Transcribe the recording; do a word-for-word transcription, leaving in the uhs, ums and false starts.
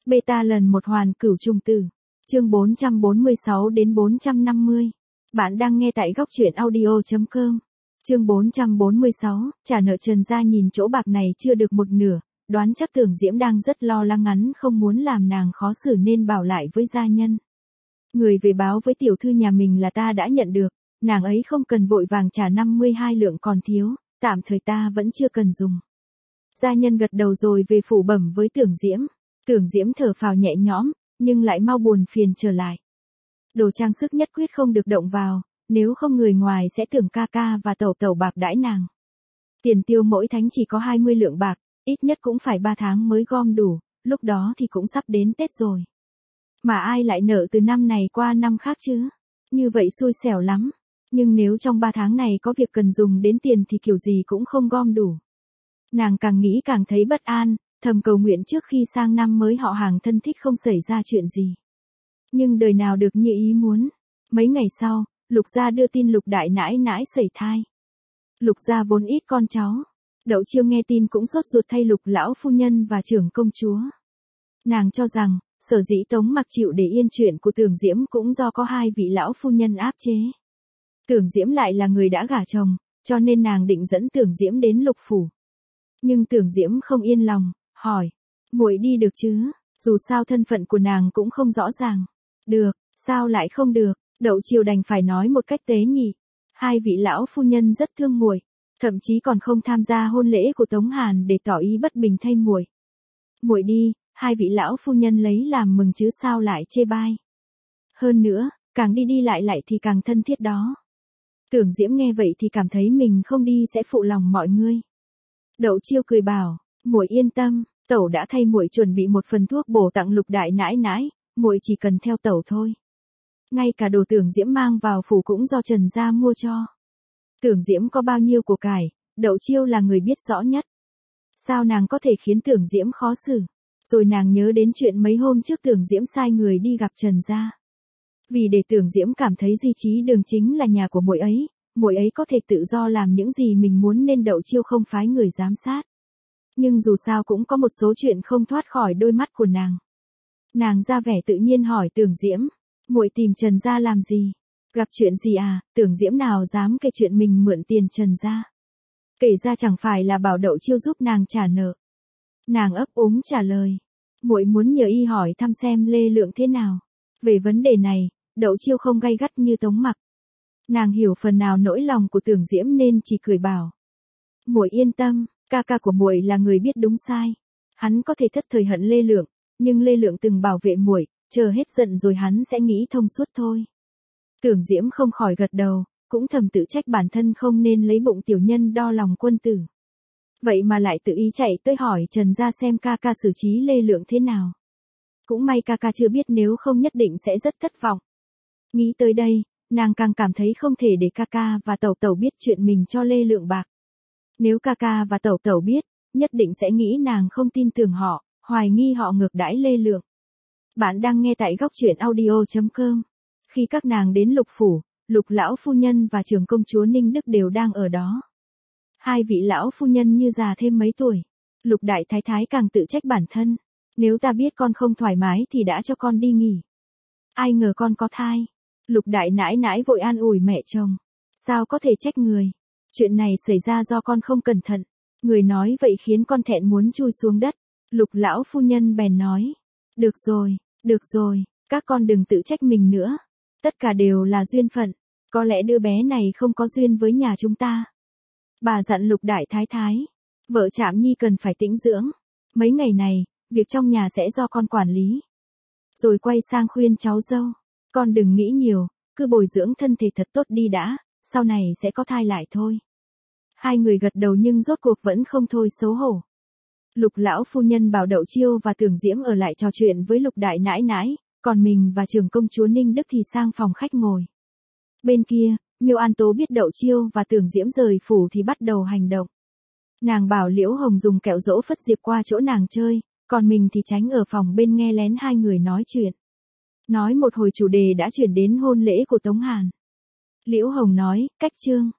Beta lần một hoàn cửu trùng tử. Chương bốn trăm bốn mươi sáu đến bốn trăm năm mươi. Bạn đang nghe tại góc truyện audio chấm com. Chương bốn trăm bốn mươi sáu, trả nợ Trần gia nhìn chỗ bạc này chưa được một nửa, đoán chắc Tưởng Diễm đang rất lo lắng ngắn không muốn làm nàng khó xử nên bảo lại với gia nhân. Người về báo với tiểu thư nhà mình là ta đã nhận được, nàng ấy không cần vội vàng trả năm mươi hai lượng còn thiếu, tạm thời ta vẫn chưa cần dùng. Gia nhân gật đầu rồi về phủ bẩm với Tưởng Diễm. Tưởng Diễm thở phào nhẹ nhõm, nhưng lại mau buồn phiền trở lại. Đồ trang sức nhất quyết không được động vào, nếu không người ngoài sẽ tưởng ca ca và tẩu tẩu bạc đãi nàng. Tiền tiêu mỗi thánh chỉ có hai mươi lượng bạc, ít nhất cũng phải ba tháng mới gom đủ, lúc đó thì cũng sắp đến Tết rồi. Mà ai lại nợ từ năm này qua năm khác chứ? Như vậy xui xẻo lắm. Nhưng nếu trong ba tháng này có việc cần dùng đến tiền thì kiểu gì cũng không gom đủ. Nàng càng nghĩ càng thấy bất an, thầm cầu nguyện trước khi sang năm mới họ hàng thân thích không xảy ra chuyện gì. Nhưng đời nào được như ý muốn. Mấy ngày sau, Lục gia đưa tin Lục đại nãi nãi sẩy thai. Lục gia vốn ít con cháu. Đậu Chiêu nghe tin cũng sốt ruột thay Lục lão phu nhân và trưởng công chúa. Nàng cho rằng, sở dĩ Tống Mặc chịu để yên chuyện của Tưởng Diễm cũng do có hai vị lão phu nhân áp chế. Tưởng Diễm lại là người đã gả chồng, cho nên nàng định dẫn Tưởng Diễm đến Lục phủ. Nhưng Tưởng Diễm không yên lòng, hỏi, muội đi được chứ? Dù sao thân phận của nàng cũng không rõ ràng. Được, sao lại không được? Đậu Chiêu đành phải nói một cách tế nhị. Hai vị lão phu nhân rất thương muội, thậm chí còn không tham gia hôn lễ của Tống Hàn để tỏ ý bất bình thay muội. Muội đi, hai vị lão phu nhân lấy làm mừng chứ sao lại chê bai. Hơn nữa, càng đi đi lại lại thì càng thân thiết đó. Tưởng Diễm nghe vậy thì cảm thấy mình không đi sẽ phụ lòng mọi người. Đậu Chiêu cười bảo, muội yên tâm, tẩu đã thay muội chuẩn bị một phần thuốc bổ tặng Lục đại nãi nãi, muội chỉ cần theo tẩu thôi. Ngay cả đồ Tưởng Diễm mang vào phủ cũng do Trần gia mua cho. Tưởng Diễm có bao nhiêu của cải, Đậu Chiêu là người biết rõ nhất. Sao nàng có thể khiến Tưởng Diễm khó xử? Rồi nàng nhớ đến chuyện mấy hôm trước Tưởng Diễm sai người đi gặp Trần gia. Vì để Tưởng Diễm cảm thấy Di Chí Đường chính là nhà của muội ấy, muội ấy có thể tự do làm những gì mình muốn nên Đậu Chiêu không phái người giám sát. Nhưng dù sao cũng có một số chuyện không thoát khỏi đôi mắt của nàng. Nàng ra vẻ tự nhiên hỏi Tưởng Diễm, muội tìm Trần gia làm gì? Gặp chuyện gì à? Tưởng Diễm nào dám kể chuyện mình mượn tiền Trần gia. Kể ra chẳng phải là bảo Đậu Chiêu giúp nàng trả nợ. Nàng ấp úng trả lời, muội muốn nhờ y hỏi thăm xem Lê Lượng thế nào. Về vấn đề này, Đậu Chiêu không gay gắt như Tống Mặc. Nàng hiểu phần nào nỗi lòng của Tưởng Diễm nên chỉ cười bảo, muội yên tâm, ca ca của muội là người biết đúng sai. Hắn có thể thất thời hận Lê Lượng, nhưng Lê Lượng từng bảo vệ muội, chờ hết giận rồi hắn sẽ nghĩ thông suốt thôi. Tưởng Diễm không khỏi gật đầu, cũng thầm tự trách bản thân không nên lấy bụng tiểu nhân đo lòng quân tử. Vậy mà lại tự ý chạy tới hỏi Trần gia xem ca ca xử trí Lê Lượng thế nào. Cũng may ca ca chưa biết, nếu không nhất định sẽ rất thất vọng. Nghĩ tới đây, nàng càng cảm thấy không thể để ca ca và tẩu tẩu biết chuyện mình cho Lê Lượng bạc. Nếu ca ca và tẩu tẩu biết, nhất định sẽ nghĩ nàng không tin tưởng họ, hoài nghi họ ngược đãi Lê Lượng. Bạn đang nghe tại góc truyện audio chấm com. Khi các nàng đến Lục phủ, Lục lão phu nhân và trưởng công chúa Ninh Đức đều đang ở đó. Hai vị lão phu nhân như già thêm mấy tuổi. Lục đại thái thái càng tự trách bản thân. Nếu ta biết con không thoải mái thì đã cho con đi nghỉ. Ai ngờ con có thai. Lục đại nãi nãi vội an ủi mẹ chồng. Sao có thể trách người. Chuyện này xảy ra do con không cẩn thận. Người nói vậy khiến con thẹn muốn chui xuống đất. Lục lão phu nhân bèn nói. Được rồi, được rồi, các con đừng tự trách mình nữa. Tất cả đều là duyên phận. Có lẽ đứa bé này không có duyên với nhà chúng ta. Bà dặn Lục đại thái thái. Vợ Trạm Nhi cần phải tĩnh dưỡng. Mấy ngày này, việc trong nhà sẽ do con quản lý. Rồi quay sang khuyên cháu dâu. Con đừng nghĩ nhiều, cứ bồi dưỡng thân thể thật tốt đi đã, sau này sẽ có thai lại thôi. Hai người gật đầu nhưng rốt cuộc vẫn không thôi xấu hổ. Lục lão phu nhân bảo Đậu Chiêu và Tưởng Diễm ở lại trò chuyện với Lục đại nãi nãi, còn mình và trưởng công chúa Ninh Đức thì sang phòng khách ngồi. Bên kia, Miêu An Tố biết Đậu Chiêu và Tưởng Diễm rời phủ thì bắt đầu hành động. Nàng bảo Liễu Hồng dùng kẹo dỗ Phất Diệp qua chỗ nàng chơi, còn mình thì tránh ở phòng bên nghe lén hai người nói chuyện. Nói một hồi chủ đề đã chuyển đến hôn lễ của Tống Hàn. Liễu Hồng nói, cách chương,